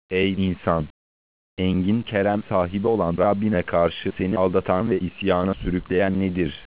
Ey insan! Engin kerem sahibi olan Rabbine karşı seni aldatan ve isyana sürükleyen nedir?